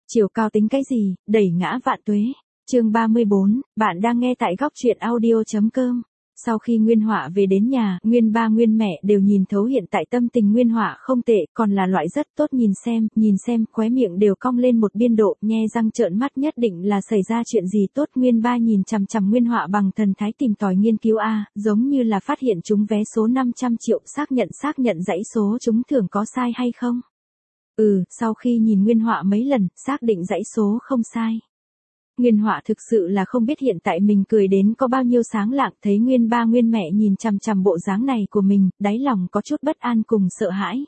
Chiều cao tính cái gì, đẩy ngã vạn tuế. Chương 34, bạn đang nghe tại góc truyện audio.com. Sau khi Nguyên Họa về đến nhà, Nguyên ba Nguyên mẹ đều nhìn thấu hiện tại tâm tình Nguyên Họa không tệ, còn là loại rất tốt, nhìn xem, khóe miệng đều cong lên một biên độ, nhe răng trợn mắt, nhất định là xảy ra chuyện gì tốt. Nguyên ba nhìn chằm chằm Nguyên Họa bằng thần thái tìm tòi nghiên cứu giống như là phát hiện trúng vé số 500 triệu, xác nhận dãy số trúng thưởng có sai hay không. Sau khi nhìn Nguyên Họa mấy lần, xác định dãy số không sai. Nguyên Họa thực sự là không biết hiện tại mình cười đến có bao nhiêu sáng lạng, thấy Nguyên ba Nguyên mẹ nhìn chằm chằm bộ dáng này của mình, đáy lòng có chút bất an cùng sợ hãi.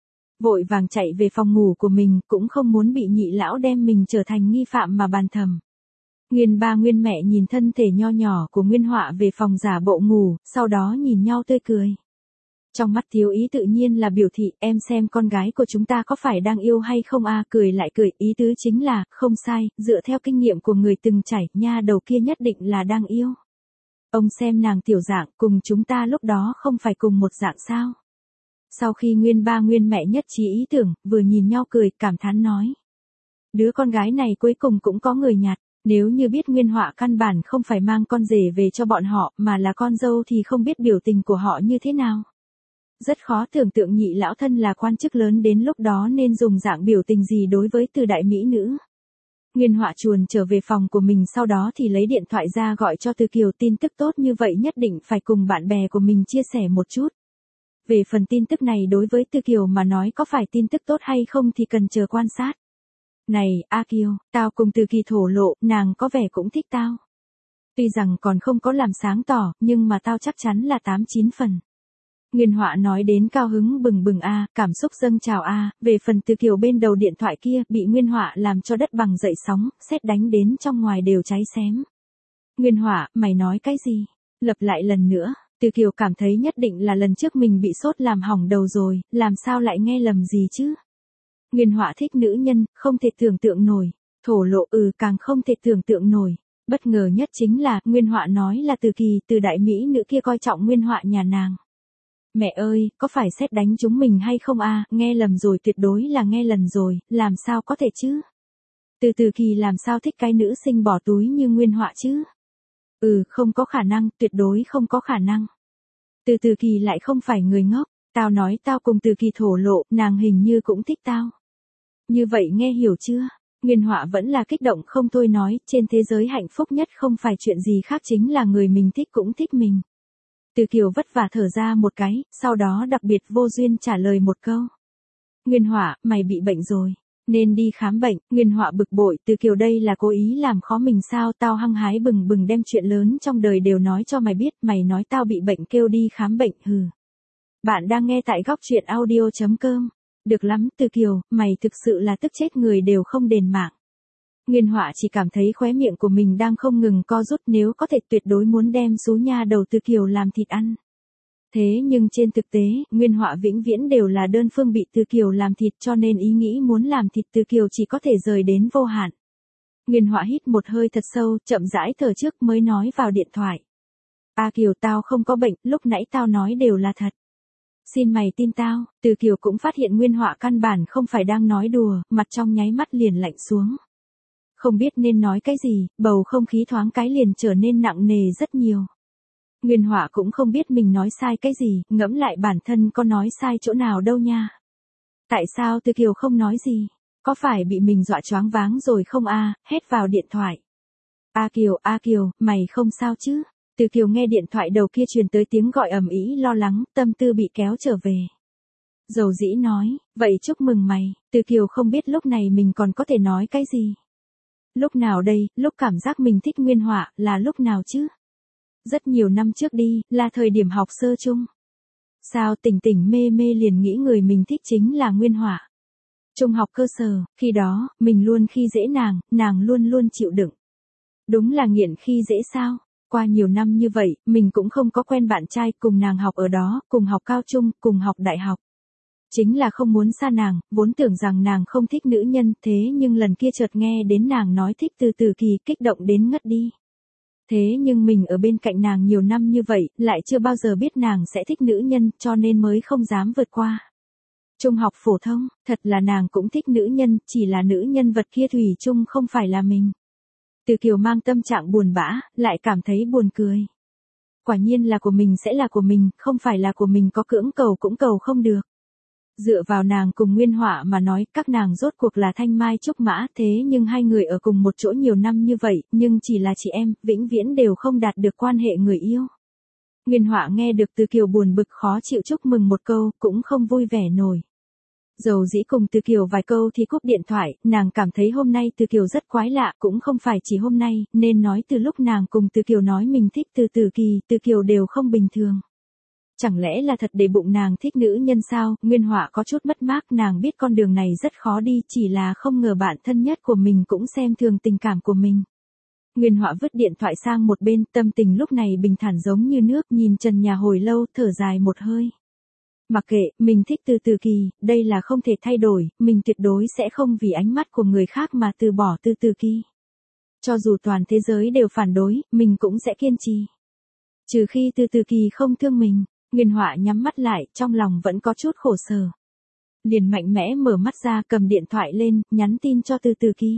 Vội vàng chạy về phòng ngủ của mình, cũng không muốn bị nhị lão đem mình trở thành nghi phạm mà bàn thầm. Nguyên ba Nguyên mẹ nhìn thân thể nho nhỏ của Nguyên Họa về phòng giả bộ ngủ, sau đó nhìn nhau tươi cười. Trong mắt Thiếu Ý tự nhiên là biểu thị, em xem con gái của chúng ta có phải đang yêu hay không cười lại cười, ý tứ chính là, không sai, dựa theo kinh nghiệm của người từng trải, nha đầu kia nhất định là đang yêu. Ông xem nàng tiểu dạng, cùng chúng ta lúc đó không phải cùng một dạng sao. Sau khi Nguyên ba Nguyên mẹ nhất trí ý tưởng, vừa nhìn nhau cười, cảm thán nói. Đứa con gái này cuối cùng cũng có người nhặt, nếu như biết Nguyên Họa căn bản không phải mang con rể về cho bọn họ, mà là con dâu thì không biết biểu tình của họ như thế nào. Rất khó tưởng tượng nhị lão thân là quan chức lớn đến lúc đó nên dùng dạng biểu tình gì đối với Từ đại mỹ nữ. Nguyên Họa chuồn trở về phòng của mình, sau đó thì lấy điện thoại ra gọi cho Từ Kiều, tin tức tốt như vậy nhất định phải cùng bạn bè của mình chia sẻ một chút. Về phần tin tức này đối với Từ Kiều mà nói có phải tin tức tốt hay không thì cần chờ quan sát. Này, A Kiều, tao cùng Từ Kỳ thổ lộ, nàng có vẻ cũng thích tao. Tuy rằng còn không có làm sáng tỏ, nhưng mà tao chắc chắn là 8-9 phần. Nguyên Họa nói đến cao hứng bừng bừng cảm xúc dâng trào về phần Từ Kiều bên đầu điện thoại kia, bị Nguyên Họa làm cho đất bằng dậy sóng, sét đánh đến trong ngoài đều cháy xém. Nguyên Họa, mày nói cái gì? Lặp lại lần nữa, Từ Kiều cảm thấy nhất định là lần trước mình bị sốt làm hỏng đầu rồi, làm sao lại nghe lầm gì chứ? Nguyên Họa thích nữ nhân, không thể tưởng tượng nổi, thổ lộ càng không thể tưởng tượng nổi. Bất ngờ nhất chính là, Nguyên Họa nói là Từ Kỳ, Từ đại mỹ nữ kia coi trọng Nguyên Họa nhà nàng. Mẹ ơi, có phải sét đánh chúng mình hay không nghe lầm rồi, tuyệt đối là nghe lầm rồi, làm sao có thể chứ? Từ Kỳ làm sao thích cái nữ sinh bỏ túi như Nguyên Họa chứ? Không có khả năng, tuyệt đối không có khả năng. Từ Kỳ lại không phải người ngốc, tao nói tao cùng Từ Kỳ thổ lộ, nàng hình như cũng thích tao. Như vậy nghe hiểu chưa? Nguyên Họa vẫn là kích động không thôi, nói, trên thế giới hạnh phúc nhất không phải chuyện gì khác chính là người mình thích cũng thích mình. Từ Kiều vất vả thở ra một cái, sau đó đặc biệt vô duyên trả lời một câu. Nguyên Họa, mày bị bệnh rồi, nên đi khám bệnh. Nguyên Họa bực bội, Từ Kiều đây là cố ý làm khó mình sao? Tao hăng hái bừng bừng đem chuyện lớn trong đời đều nói cho mày biết, mày nói tao bị bệnh kêu đi khám bệnh, hừ. Bạn đang nghe tại góc truyện audio.com. Được lắm Từ Kiều, mày thực sự là tức chết người đều không đền mạng. Nguyên Họa chỉ cảm thấy khóe miệng của mình đang không ngừng co rút, nếu có thể tuyệt đối muốn đem số nha đầu Từ Kiều làm thịt ăn. Thế nhưng trên thực tế, Nguyên Họa vĩnh viễn đều là đơn phương bị Từ Kiều làm thịt, cho nên ý nghĩ muốn làm thịt Từ Kiều chỉ có thể rời đến vô hạn. Nguyên Họa hít một hơi thật sâu, chậm rãi thở trước mới nói vào điện thoại. A Kiều, tao không có bệnh, lúc nãy tao nói đều là thật. Xin mày tin tao. Từ Kiều cũng phát hiện Nguyên Họa căn bản không phải đang nói đùa, mặt trong nháy mắt liền lạnh xuống. Không biết nên nói cái gì, bầu không khí thoáng cái liền trở nên nặng nề rất nhiều. Nguyên Họa cũng không biết mình nói sai cái gì, ngẫm lại bản thân có nói sai chỗ nào đâu nha. Tại sao Từ Kiều không nói gì? Có phải bị mình dọa choáng váng rồi không hét vào điện thoại. A Kiều, mày không sao chứ? Từ Kiều nghe điện thoại đầu kia truyền tới tiếng gọi ầm ĩ, lo lắng, tâm tư bị kéo trở về. Dầu dĩ nói, vậy chúc mừng mày. Từ Kiều không biết lúc này mình còn có thể nói cái gì. Lúc nào đây, lúc cảm giác mình thích Nguyên Họa, là lúc nào chứ? Rất nhiều năm trước đi, là thời điểm học sơ chung. Sao tỉnh mê liền nghĩ người mình thích chính là Nguyên Họa. Trung học cơ sở, khi đó, mình luôn khi dễ nàng luôn chịu đựng. Đúng là nghiện khi dễ sao? Qua nhiều năm như vậy, mình cũng không có quen bạn trai, cùng nàng học ở đó, cùng học cao trung, cùng học đại học. Chính là không muốn xa nàng, vốn tưởng rằng nàng không thích nữ nhân, thế nhưng lần kia chợt nghe đến nàng nói thích Từ Kỳ, kích động đến ngất đi. Thế nhưng mình ở bên cạnh nàng nhiều năm như vậy, lại chưa bao giờ biết nàng sẽ thích nữ nhân, cho nên mới không dám vượt qua. Trung học phổ thông, thật là nàng cũng thích nữ nhân, chỉ là nữ nhân vật kia thủy chung không phải là mình. Từ Kiều mang tâm trạng buồn bã, lại cảm thấy buồn cười. Quả nhiên là của mình sẽ là của mình, không phải là của mình có cưỡng cầu cũng cầu không được. Dựa vào nàng cùng Nguyên Họa mà nói, các nàng rốt cuộc là thanh mai trúc mã, thế nhưng hai người ở cùng một chỗ nhiều năm như vậy, nhưng chỉ là chị em, vĩnh viễn đều không đạt được quan hệ người yêu. Nguyên Họa nghe được Từ Kiều buồn bực khó chịu chúc mừng một câu, cũng không vui vẻ nổi. Dầu dĩ cùng Từ Kiều vài câu thì cúp điện thoại, nàng cảm thấy hôm nay Từ Kiều rất quái lạ, cũng không phải chỉ hôm nay, nên nói từ lúc nàng cùng Từ Kiều nói mình thích Từ Kiều đều không bình thường. Chẳng lẽ là thật để bụng nàng thích nữ nhân sao? Nguyên Họa có chút mất mát, nàng biết con đường này rất khó đi, chỉ là không ngờ bạn thân nhất của mình cũng xem thường tình cảm của mình. Nguyên Họa vứt điện thoại sang một bên, tâm tình lúc này bình thản giống như nước, nhìn trần nhà hồi lâu, thở dài một hơi. Mặc kệ, mình thích Từ Kỳ, đây là không thể thay đổi, mình tuyệt đối sẽ không vì ánh mắt của người khác mà từ bỏ Từ Kỳ. Cho dù toàn thế giới đều phản đối, mình cũng sẽ kiên trì. Trừ khi Từ Kỳ không thương mình. Nguyên Họa nhắm mắt lại, trong lòng vẫn có chút khổ sở. Liền mạnh mẽ mở mắt ra, cầm điện thoại lên, nhắn tin cho Từ Kỳ.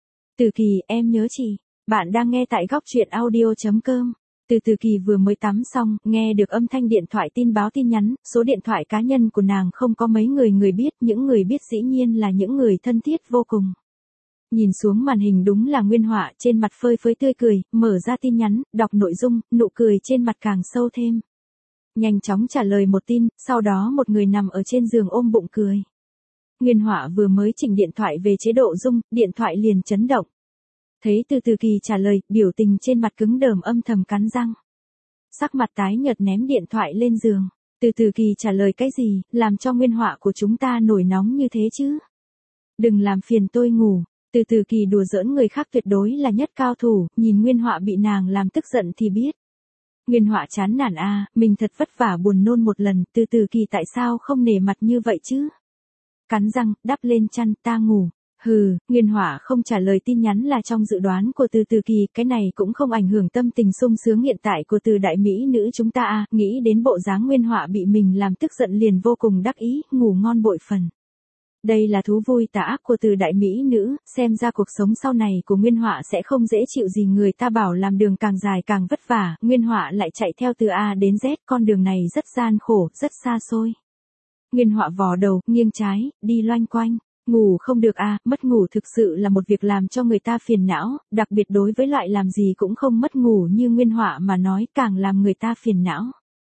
Từ Kỳ, em nhớ chị. Bạn đang nghe tại góc truyện audio.com. Từ Kỳ vừa mới tắm xong, nghe được âm thanh điện thoại tin báo tin nhắn, số điện thoại cá nhân của nàng không có mấy người biết, những người biết dĩ nhiên là những người thân thiết vô cùng. Nhìn xuống màn hình đúng là Nguyên Họa, trên mặt phơi phới tươi cười, mở ra tin nhắn, đọc nội dung, nụ cười trên mặt càng sâu thêm. Nhanh chóng trả lời một tin, sau đó một người nằm ở trên giường ôm bụng cười. Nguyên Họa vừa mới chỉnh điện thoại về chế độ rung, điện thoại liền chấn động. Thấy Từ Kỳ trả lời, biểu tình trên mặt cứng đờm âm thầm cắn răng. Sắc mặt tái nhợt ném điện thoại lên giường. Từ Kỳ trả lời cái gì, làm cho Nguyên Họa của chúng ta nổi nóng như thế chứ? Đừng làm phiền tôi ngủ. Từ Kỳ đùa giỡn người khác tuyệt đối là nhất cao thủ, nhìn Nguyên Họa bị nàng làm tức giận thì biết. Nguyên Họa chán nản a, mình thật vất vả buồn nôn một lần, Từ Kỳ tại sao không nể mặt như vậy chứ? Cắn răng, đắp lên chăn, ta ngủ. Hừ, Nguyên Họa không trả lời tin nhắn là trong dự đoán của Từ Kỳ, cái này cũng không ảnh hưởng tâm tình sung sướng hiện tại của Từ đại mỹ nữ chúng ta a, nghĩ đến bộ dáng Nguyên Họa bị mình làm tức giận liền vô cùng đắc ý, ngủ ngon bội phần. Đây là thú vui tà ác của Từ đại mỹ nữ, xem ra cuộc sống sau này của Nguyên Họa sẽ không dễ chịu gì, người ta bảo làm đường càng dài càng vất vả, Nguyên Họa lại chạy theo từ A đến Z, con đường này rất gian khổ, rất xa xôi. Nguyên Họa vò đầu, nghiêng trái, đi loanh quanh. Ngủ không được a, mất ngủ thực sự là một việc làm cho người ta phiền não, đặc biệt đối với loại làm gì cũng không mất ngủ như Nguyên Họa mà nói càng làm người ta phiền não.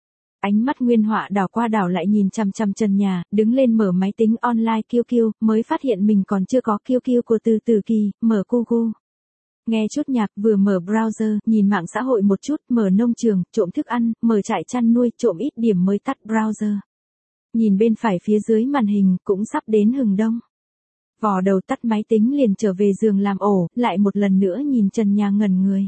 Ánh mắt Nguyên Họa đảo qua đảo lại nhìn chằm chằm trần nhà, đứng lên mở máy tính online QQ, mới phát hiện mình còn chưa có QQ của Từ Kỳ, mở Google. Nghe chút nhạc, vừa mở browser, nhìn mạng xã hội một chút, mở nông trường, trộm thức ăn, mở trại chăn nuôi, trộm ít điểm mới tắt browser. Nhìn bên phải phía dưới màn hình, cũng sắp đến hừng đông. Vò đầu tắt máy tính liền trở về giường làm ổ, lại một lần nữa nhìn trần nhà ngẩn người.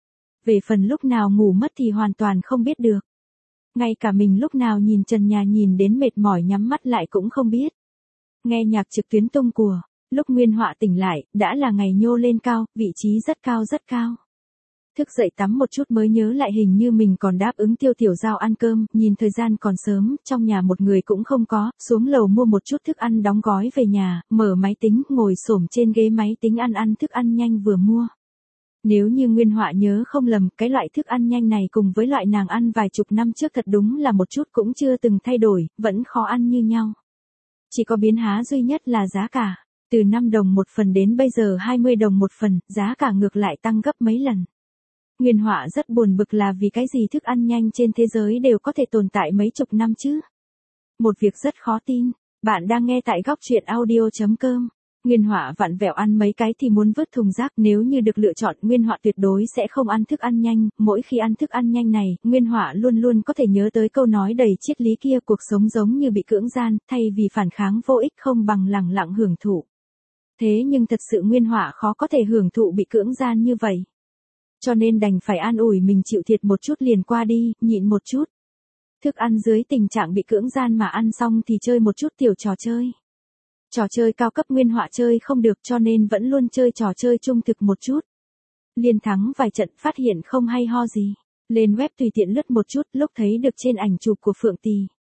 Về phần lúc nào ngủ mất thì hoàn toàn không biết được. Ngay cả mình lúc nào nhìn trần nhà nhìn đến mệt mỏi nhắm mắt lại cũng không biết. Nghe nhạc trực tuyến tung của, lúc Nguyên Họa tỉnh lại, đã là ngày nhô lên cao, vị trí rất cao rất cao. Thức dậy tắm một chút mới nhớ lại hình như mình còn đáp ứng Tiêu Tiểu Giao ăn cơm, nhìn thời gian còn sớm, trong nhà một người cũng không có, xuống lầu mua một chút thức ăn đóng gói về nhà, mở máy tính, ngồi xổm trên ghế máy tính ăn thức ăn nhanh vừa mua. Nếu như Nguyên Họa nhớ không lầm, cái loại thức ăn nhanh này cùng với loại nàng ăn vài chục năm trước thật đúng là một chút cũng chưa từng thay đổi, vẫn khó ăn như nhau. Chỉ có biến hóa duy nhất là giá cả, từ 5 đồng một phần đến bây giờ 20 đồng một phần, giá cả ngược lại tăng gấp mấy lần. Nguyên Họa rất buồn bực là vì cái gì thức ăn nhanh trên thế giới đều có thể tồn tại mấy chục năm chứ. Một việc rất khó tin, bạn đang nghe tại góc truyện audio.com. Nguyên Họa vặn vẹo ăn mấy cái thì muốn vứt thùng rác, nếu như được lựa chọn Nguyên Họa tuyệt đối sẽ không ăn thức ăn nhanh, mỗi khi ăn thức ăn nhanh này, Nguyên Họa luôn luôn có thể nhớ tới câu nói đầy triết lý kia, cuộc sống giống như bị cưỡng gian, thay vì phản kháng vô ích không bằng lẳng lặng hưởng thụ. Thế nhưng thật sự Nguyên Họa khó có thể hưởng thụ bị cưỡng gian như vậy. Cho nên đành phải an ủi mình chịu thiệt một chút liền qua đi, nhịn một chút. Thức ăn dưới tình trạng bị cưỡng gian mà ăn xong thì chơi một chút tiểu trò chơi. Trò chơi cao cấp Nguyên Họa chơi không được cho nên vẫn luôn chơi trò chơi trung thực một chút. Liên thắng vài trận phát hiện không hay ho gì. Lên web tùy tiện lướt một chút lúc thấy được trên ảnh chụp của Phượng Tì.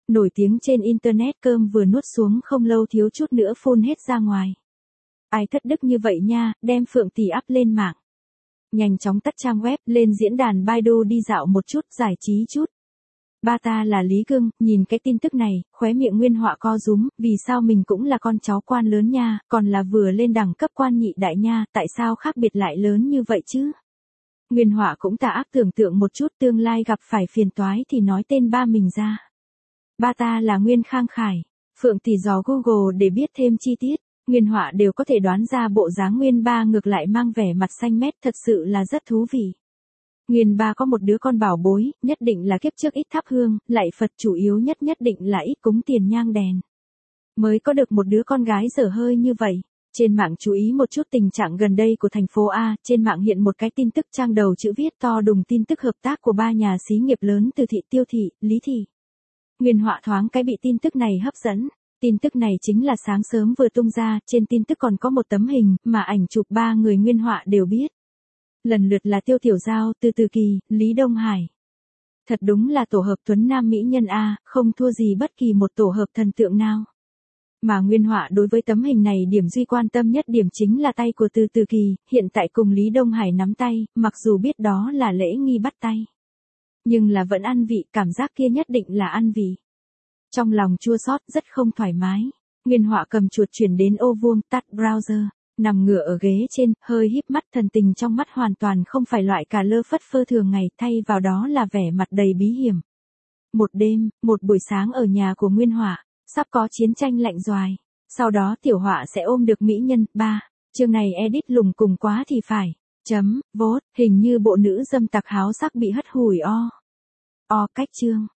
Nổi tiếng trên internet, cơm vừa nuốt xuống không lâu thiếu chút nữa phun hết ra ngoài. Ai thất đức như vậy nha, đem Phượng tỷ up lên mạng. Nhanh chóng tắt trang web, lên diễn đàn Baidu đi dạo một chút, giải trí chút. Ba ta là Lý Gương, nhìn cái tin tức này, khóe miệng Nguyên Họa co rúm, vì sao mình cũng là con cháu quan lớn nha, còn là vừa lên đẳng cấp quan nhị đại nha, tại sao khác biệt lại lớn như vậy chứ? Nguyên Họa cũng tà ác tưởng tượng một chút, tương lai gặp phải phiền toái thì nói tên ba mình ra. Ba ta là Nguyên Khang Khải. Phượng tỷ dò Google để biết thêm chi tiết. Nguyên Họa đều có thể đoán ra bộ dáng Nguyên ba ngược lại mang vẻ mặt xanh mét, thật sự là rất thú vị. Nguyên ba có một đứa con bảo bối, nhất định là kiếp trước ít thắp hương, lạy Phật, chủ yếu nhất định là ít cúng tiền nhang đèn. Mới có được một đứa con gái dở hơi như vậy. Trên mạng chú ý một chút tình trạng gần đây của thành phố A, trên mạng hiện một cái tin tức trang đầu chữ viết to đùng, tin tức hợp tác của ba nhà xí nghiệp lớn Từ Thị, Tiêu Thị, Lý Thị. Nguyên Họa thoáng cái bị tin tức này hấp dẫn. Tin tức này chính là sáng sớm vừa tung ra, trên tin tức còn có một tấm hình, mà ảnh chụp ba người Nguyên Họa đều biết. Lần lượt là Tiêu Tiểu Giao, Từ Từ Kỳ, Lý Đông Hải. Thật đúng là tổ hợp tuấn nam mỹ nhân A, không thua gì bất kỳ một tổ hợp thần tượng nào. Mà Nguyên Họa đối với tấm hình này điểm duy quan tâm nhất điểm chính là tay của Từ Từ Kỳ, hiện tại cùng Lý Đông Hải nắm tay, mặc dù biết đó là lễ nghi bắt tay. Nhưng là vẫn ăn vị, cảm giác kia nhất định là ăn vị. Trong lòng chua xót, rất không thoải mái. Nguyên Họa cầm chuột chuyển đến ô vuông, tắt browser, nằm ngửa ở ghế trên, hơi híp mắt, thần tình trong mắt hoàn toàn không phải loại cả lơ phất phơ thường ngày, thay vào đó là vẻ mặt đầy bí hiểm. Một đêm, một buổi sáng ở nhà của Nguyên Họa, sắp có chiến tranh lạnh doài. Sau đó Tiểu Họa sẽ ôm được mỹ nhân. 3. Chương này edit lùng cùng quá thì phải. Vote, hình như bộ nữ dâm tặc háo sắc bị hất hủi o. Cách chương.